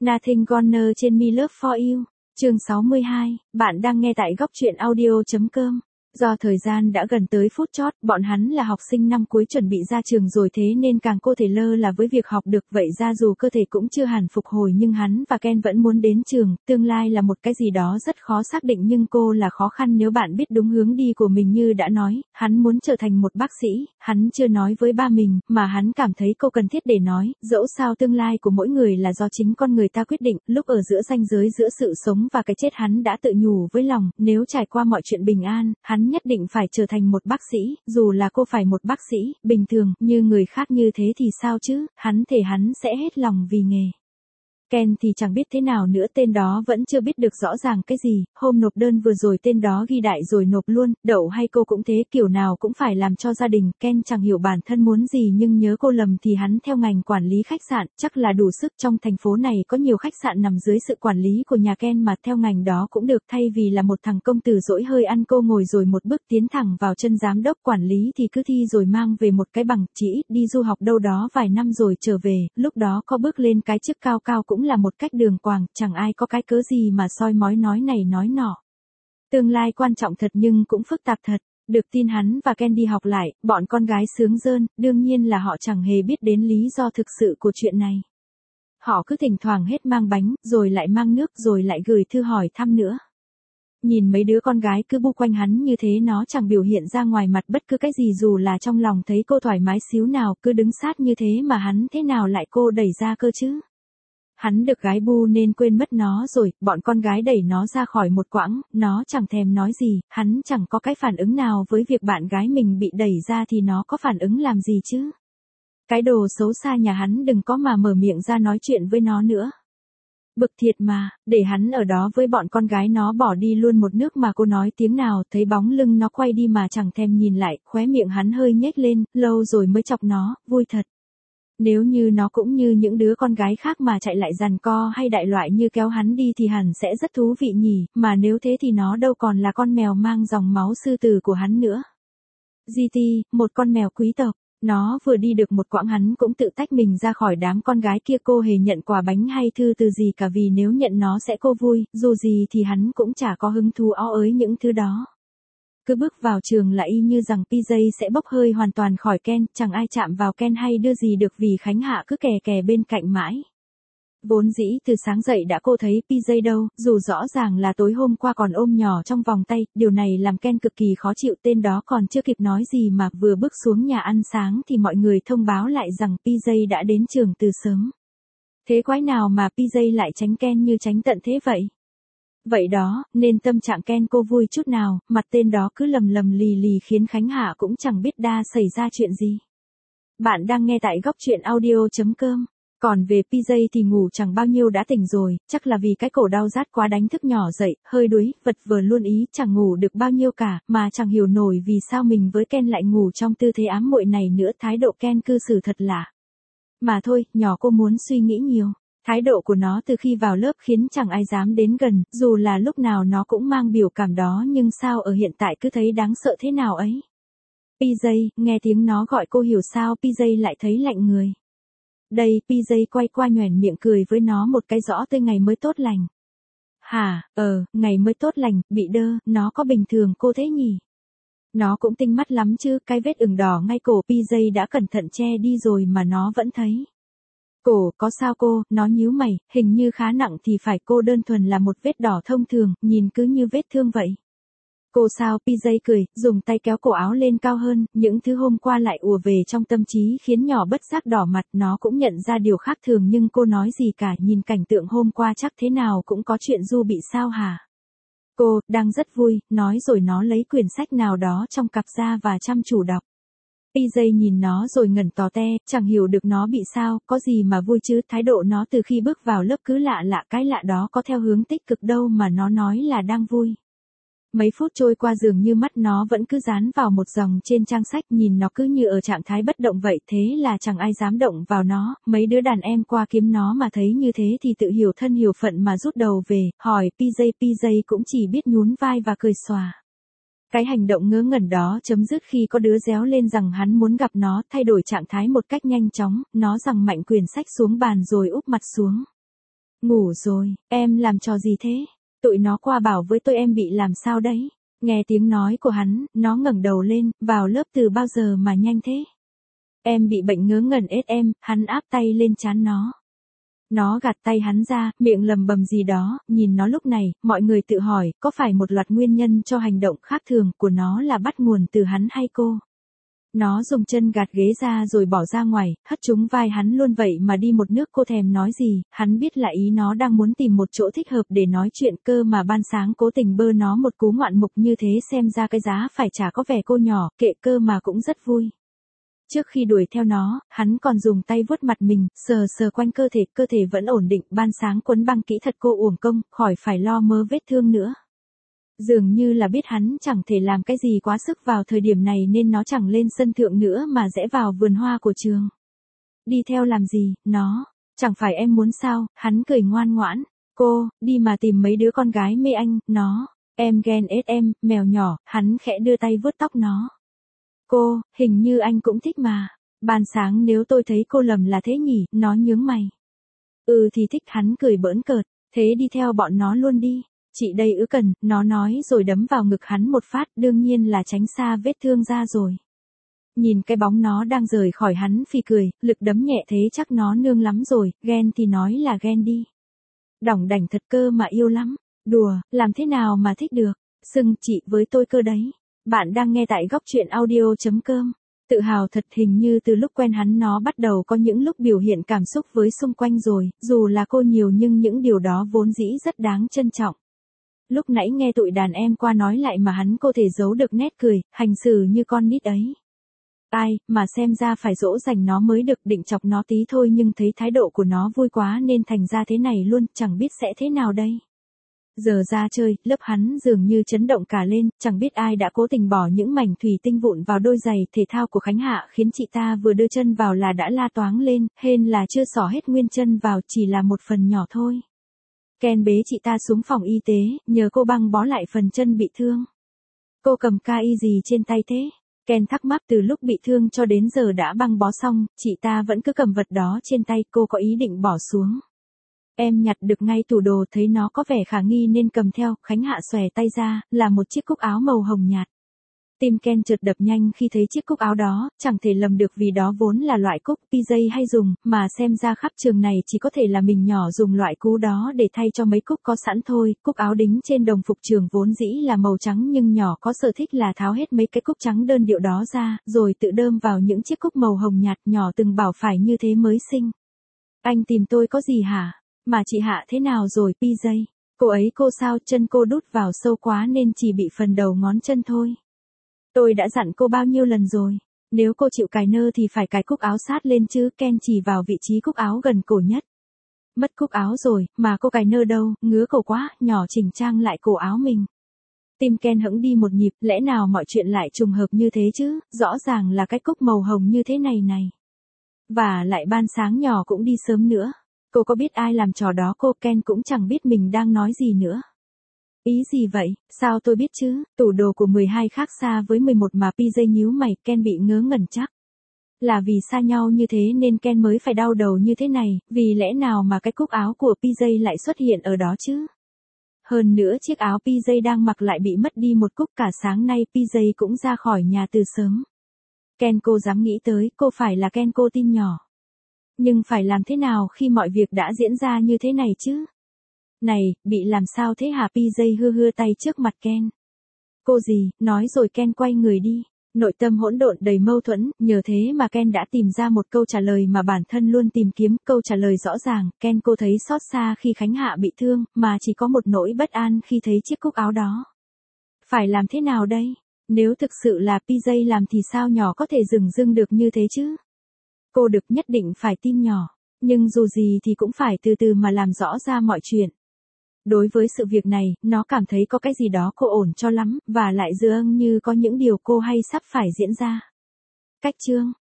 Nothing Gonna Change Me Love For You. Chương 62, bạn đang nghe tại góc truyện audio.com. Do thời gian đã gần tới phút chót, bọn hắn là học sinh năm cuối chuẩn bị ra trường rồi thế nên càng cô thể lơ là với việc học được vậy ra dù cơ thể cũng chưa hẳn phục hồi nhưng hắn và Ken vẫn muốn đến trường, tương lai là một cái gì đó rất khó xác định nhưng cô là khó khăn nếu bạn biết đúng hướng đi của mình như đã nói, hắn muốn trở thành một bác sĩ, hắn chưa nói với ba mình, mà hắn cảm thấy cô cần thiết để nói, dẫu sao tương lai của mỗi người là do chính con người ta quyết định, lúc ở giữa ranh giới giữa sự sống và cái chết hắn đã tự nhủ với lòng, nếu trải qua mọi chuyện bình an, hắn nhất định phải trở thành một bác sĩ, dù là cô phải một bác sĩ, bình thường, như người khác như thế thì sao chứ, hắn thề hắn sẽ hết lòng vì nghề. Ken thì chẳng biết thế nào nữa tên đó vẫn chưa biết được rõ ràng cái gì, hôm nộp đơn vừa rồi tên đó ghi đại rồi nộp luôn, đậu hay cô cũng thế kiểu nào cũng phải làm cho gia đình, Ken chẳng hiểu bản thân muốn gì nhưng nhớ cô lầm thì hắn theo ngành quản lý khách sạn, chắc là đủ sức trong thành phố này có nhiều khách sạn nằm dưới sự quản lý của nhà Ken mà theo ngành đó cũng được thay vì là một thằng công tử dỗi hơi ăn cô ngồi rồi một bước tiến thẳng vào chân giám đốc quản lý thì cứ thi rồi mang về một cái bằng chỉ ít đi du học đâu đó vài năm rồi trở về, lúc đó có bước lên cái chức cao cao cũng là một cách đường quàng, chẳng ai có cái cớ gì mà soi mói nói này nói nọ. Tương lai quan trọng thật nhưng cũng phức tạp thật, được tin hắn và Ken đi học lại, bọn con gái sướng rơn, đương nhiên là họ chẳng hề biết đến lý do thực sự của chuyện này. Họ cứ thỉnh thoảng hết mang bánh, rồi lại mang nước rồi lại gửi thư hỏi thăm nữa. Nhìn mấy đứa con gái cứ bu quanh hắn như thế nó chẳng biểu hiện ra ngoài mặt bất cứ cái gì dù là trong lòng thấy cô thoải mái xíu nào cứ đứng sát như thế mà hắn thế nào lại cô đẩy ra cơ chứ. Hắn được gái bu nên quên mất nó rồi, bọn con gái đẩy nó ra khỏi một quãng, nó chẳng thèm nói gì, hắn chẳng có cái phản ứng nào với việc bạn gái mình bị đẩy ra thì nó có phản ứng làm gì chứ. Cái đồ xấu xa nhà hắn đừng có mà mở miệng ra nói chuyện với nó nữa. Bực thiệt mà, để hắn ở đó với bọn con gái nó bỏ đi luôn một nước mà cô nói tiếng nào thấy bóng lưng nó quay đi mà chẳng thèm nhìn lại, khóe miệng hắn hơi nhếch lên, lâu rồi mới chọc nó, vui thật. Nếu như nó cũng như những đứa con gái khác mà chạy lại giằng co hay đại loại như kéo hắn đi thì hẳn sẽ rất thú vị nhỉ, mà nếu thế thì nó đâu còn là con mèo mang dòng máu sư tử của hắn nữa. GT, một con mèo quý tộc, nó vừa đi được một quãng hắn cũng tự tách mình ra khỏi đám con gái kia cô hề nhận quà bánh hay thư từ gì cả vì nếu nhận nó sẽ cô vui, dù gì thì hắn cũng chả có hứng thú ó ới những thứ đó. Cứ bước vào trường là y như rằng PJ sẽ bốc hơi hoàn toàn khỏi Ken, chẳng ai chạm vào Ken hay đưa gì được vì Khánh Hạ cứ kè kè bên cạnh mãi. Vốn dĩ từ sáng dậy đã cô thấy PJ đâu, dù rõ ràng là tối hôm qua còn ôm nhỏ trong vòng tay, điều này làm Ken cực kỳ khó chịu tên đó còn chưa kịp nói gì mà vừa bước xuống nhà ăn sáng thì mọi người thông báo lại rằng PJ đã đến trường từ sớm. Thế quái nào mà PJ lại tránh Ken như tránh tận thế vậy? Vậy đó, nên tâm trạng Ken cô vui chút nào, mặt tên đó cứ lầm lầm lì lì khiến Khánh Hạ cũng chẳng biết đa xảy ra chuyện gì. Bạn đang nghe tại góc truyện audio.com. Còn về PJ thì ngủ chẳng bao nhiêu đã tỉnh rồi, chắc là vì cái cổ đau rát quá đánh thức nhỏ dậy, hơi đuối, vật vờ luôn ý chẳng ngủ được bao nhiêu cả, mà chẳng hiểu nổi vì sao mình với Ken lại ngủ trong tư thế ám muội này nữa, thái độ Ken cư xử thật lạ. Mà thôi, nhỏ cô muốn suy nghĩ nhiều. Thái độ của nó từ khi vào lớp khiến chẳng ai dám đến gần, dù là lúc nào nó cũng mang biểu cảm đó nhưng sao ở hiện tại cứ thấy đáng sợ thế nào ấy. PJ, nghe tiếng nó gọi cô hiểu sao PJ lại thấy lạnh người. Đây, PJ quay qua nhoẻn miệng cười với nó một cái rõ tươi ngày mới tốt lành. Hả, ngày mới tốt lành, bị đơ, nó có bình thường cô thế nhỉ? Nó cũng tinh mắt lắm chứ, cái vết ửng đỏ ngay cổ PJ đã cẩn thận che đi rồi mà nó vẫn thấy. Cổ, có sao cô, nó nhíu mày, hình như khá nặng thì phải cô đơn thuần là một vết đỏ thông thường, nhìn cứ như vết thương vậy. Cô sao PJ cười, dùng tay kéo cổ áo lên cao hơn, những thứ hôm qua lại ùa về trong tâm trí khiến nhỏ bất giác đỏ mặt, nó cũng nhận ra điều khác thường nhưng cô nói gì cả, nhìn cảnh tượng hôm qua chắc thế nào cũng có chuyện du bị sao hả? Cô, đang rất vui, nói rồi nó lấy quyển sách nào đó trong cặp ra và chăm chú đọc. PJ nhìn nó rồi ngẩn tò te, chẳng hiểu được nó bị sao, có gì mà vui chứ, thái độ nó từ khi bước vào lớp cứ lạ lạ, cái lạ đó có theo hướng tích cực đâu mà nó nói là đang vui. Mấy phút trôi qua dường như mắt nó vẫn cứ dán vào một dòng trên trang sách, nhìn nó cứ như ở trạng thái bất động vậy, thế là chẳng ai dám động vào nó, mấy đứa đàn em qua kiếm nó mà thấy như thế thì tự hiểu thân hiểu phận mà rút đầu về, hỏi PJ cũng chỉ biết nhún vai và cười xòa. Cái hành động ngớ ngẩn đó chấm dứt khi có đứa réo lên rằng hắn muốn gặp nó, thay đổi trạng thái một cách nhanh chóng, nó giằng mạnh quyển sách xuống bàn rồi úp mặt xuống. Ngủ rồi, em làm trò gì thế? Tụi nó qua bảo với tôi em bị làm sao đấy. Nghe tiếng nói của hắn, nó ngẩng đầu lên, vào lớp từ bao giờ mà nhanh thế? Em bị bệnh ngớ ngẩn ết em, hắn áp tay lên trán nó. Nó gạt tay hắn ra, miệng lầm bầm gì đó, nhìn nó lúc này, mọi người tự hỏi, có phải một loạt nguyên nhân cho hành động khác thường của nó là bắt nguồn từ hắn hay cô? Nó dùng chân gạt ghế ra rồi bỏ ra ngoài, hất trúng vai hắn luôn vậy mà đi một nước cô thèm nói gì, hắn biết là ý nó đang muốn tìm một chỗ thích hợp để nói chuyện cơ mà ban sáng cố tình bơ nó một cú ngoạn mục như thế xem ra cái giá phải trả có vẻ cô nhỏ, kệ cơ mà cũng rất vui. Trước khi đuổi theo nó, hắn còn dùng tay vuốt mặt mình, sờ sờ quanh cơ thể vẫn ổn định, ban sáng quấn băng kỹ thật cô uổng công, khỏi phải lo mớ vết thương nữa. Dường như là biết hắn chẳng thể làm cái gì quá sức vào thời điểm này nên nó chẳng lên sân thượng nữa mà rẽ vào vườn hoa của trường. Đi theo làm gì, nó, chẳng phải em muốn sao, hắn cười ngoan ngoãn. Cô, đi mà tìm mấy đứa con gái mê anh, nó, em ghen ết em, mèo nhỏ, hắn khẽ đưa tay vuốt tóc nó. Cô, hình như anh cũng thích mà. Ban sáng nếu tôi thấy cô lầm là thế nhỉ, nó nhướng mày. Ừ thì thích, hắn cười bỡn cợt, thế đi theo bọn nó luôn đi. Chị đây cần, nó nói rồi đấm vào ngực hắn một phát, đương nhiên là tránh xa vết thương ra rồi. Nhìn cái bóng nó đang rời khỏi hắn phì cười, lực đấm nhẹ thế chắc nó nương lắm rồi, ghen thì nói là ghen đi. Đỏng đảnh thật cơ mà yêu lắm, đùa, làm thế nào mà thích được, xưng chị với tôi cơ đấy. Bạn đang nghe tại góc truyện audio.com. Tự hào thật, hình như từ lúc quen hắn nó bắt đầu có những lúc biểu hiện cảm xúc với xung quanh rồi, dù là cô nhiều nhưng những điều đó vốn dĩ rất đáng trân trọng. Lúc nãy nghe tụi đàn em qua nói lại mà hắn có thể giấu được nét cười, hành xử như con nít ấy. Ai, mà xem ra phải dỗ dành nó mới được, định chọc nó tí thôi nhưng thấy thái độ của nó vui quá nên thành ra thế này luôn, chẳng biết sẽ thế nào đây. Giờ ra chơi, lớp hắn dường như chấn động cả lên, chẳng biết ai đã cố tình bỏ những mảnh thủy tinh vụn vào đôi giày thể thao của Khánh Hạ khiến chị ta vừa đưa chân vào là đã la toáng lên, hên là chưa xỏ hết nguyên chân vào, chỉ là một phần nhỏ thôi. Ken bế chị ta xuống phòng y tế, nhờ cô băng bó lại phần chân bị thương. Cô cầm ca y gì trên tay thế? Ken thắc mắc, từ lúc bị thương cho đến giờ đã băng bó xong, chị ta vẫn cứ cầm vật đó trên tay, cô có ý định bỏ xuống. Em nhặt được ngay tủ đồ, thấy nó có vẻ khả nghi nên cầm theo, Khánh Hạ xòe tay ra, là một chiếc cúc áo màu hồng nhạt. Tim Ken chợt đập nhanh khi thấy chiếc cúc áo đó, chẳng thể lầm được vì đó vốn là loại cúc PJ hay dùng, mà xem ra khắp trường này chỉ có thể là mình nhỏ dùng loại cú đó để thay cho mấy cúc có sẵn thôi. Cúc áo đính trên đồng phục trường vốn dĩ là màu trắng nhưng nhỏ có sở thích là tháo hết mấy cái cúc trắng đơn điệu đó ra, rồi tự đơm vào những chiếc cúc màu hồng nhạt, nhỏ từng bảo phải như thế mới xinh. Anh tìm tôi có gì hả? Mà chị Hạ thế nào rồi PJ? Cô sao, chân cô đút vào sâu quá nên chỉ bị phần đầu ngón chân thôi. Tôi đã dặn cô bao nhiêu lần rồi, nếu cô chịu cài nơ thì phải cài cúc áo sát lên chứ. Ken chỉ vào vị trí cúc áo gần cổ nhất. Mất cúc áo rồi, mà cô cài nơ đâu, ngứa cổ quá, nhỏ chỉnh trang lại cổ áo mình. Tim Ken hững đi một nhịp, lẽ nào mọi chuyện lại trùng hợp như thế chứ, rõ ràng là cái cúc màu hồng như thế này này. Và lại ban sáng nhỏ cũng đi sớm nữa. Cô có biết ai làm trò đó cô? Ken cũng chẳng biết mình đang nói gì nữa. Ý gì vậy, sao tôi biết chứ, tủ đồ của 12 khác xa với 11 mà PJ nhíu mày, Ken bị ngớ ngẩn chắc. Là vì xa nhau như thế nên Ken mới phải đau đầu như thế này, vì lẽ nào mà cái cúc áo của PJ lại xuất hiện ở đó chứ? Hơn nữa chiếc áo PJ đang mặc lại bị mất đi một cúc, cả sáng nay PJ cũng ra khỏi nhà từ sớm. Ken cô dám nghĩ tới, cô phải là Ken cô tin nhỏ. Nhưng phải làm thế nào khi mọi việc đã diễn ra như thế này chứ? Này, bị làm sao thế hả? PJ hưa tay trước mặt Ken. Cô gì, nói rồi Ken quay người đi. Nội tâm hỗn độn đầy mâu thuẫn, nhờ thế mà Ken đã tìm ra một câu trả lời mà bản thân luôn tìm kiếm, câu trả lời rõ ràng. Ken cô thấy xót xa khi Khánh Hạ bị thương, mà chỉ có một nỗi bất an khi thấy chiếc cúc áo đó. Phải làm thế nào đây? Nếu thực sự là PJ làm thì sao nhỏ có thể dửng dưng được như thế chứ? Cô được nhất định phải tin nhỏ, nhưng dù gì thì cũng phải từ từ mà làm rõ ra mọi chuyện. Đối với sự việc này, nó cảm thấy có cái gì đó cô ổn cho lắm, và lại dường như có những điều cô hay sắp phải diễn ra. Cách chương